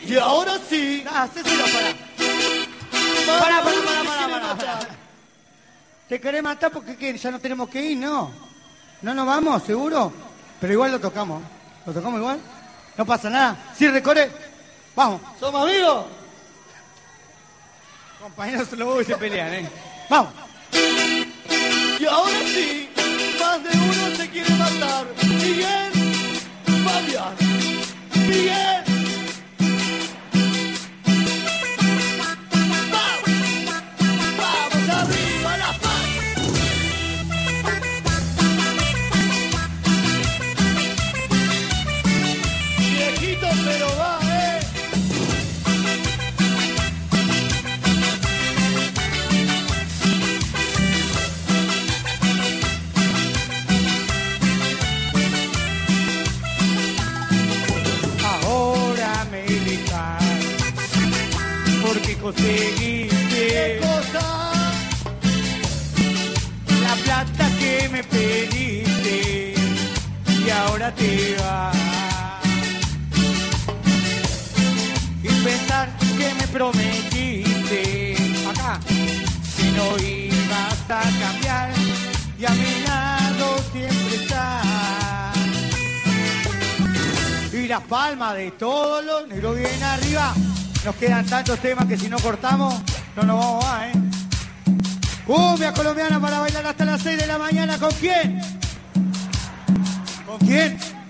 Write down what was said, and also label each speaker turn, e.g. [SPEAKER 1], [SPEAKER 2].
[SPEAKER 1] Y ahora sí.
[SPEAKER 2] Hacéselo, pará. ¿Te querés matar porque qué? ¿Ya no tenemos que ir? No. ¿No nos vamos? ¿Seguro? Pero igual lo tocamos. ¿Lo tocamos igual? No pasa nada. Sí, Recore. Vamos.
[SPEAKER 1] ¿Somos amigos?
[SPEAKER 2] Compañeros los y se pelean, Vamos.
[SPEAKER 1] Y ahora sí, más de uno se quiere matar. Miguel, Fabián, Miguel. Vamos arriba, la paz. Viejito, pero va,
[SPEAKER 2] porque conseguiste
[SPEAKER 1] ¿qué cosa?
[SPEAKER 2] La plata que me pediste y ahora te vas. Y pensar que me prometiste acá que no ibas a cambiar y a mi lado siempre estás. Y las palmas de todos los negros bien arriba. Nos quedan tantos temas que si no cortamos, no nos vamos más, Cumbia colombiana para bailar hasta las 6 de la mañana. ¿Con quién? ¿Con quién?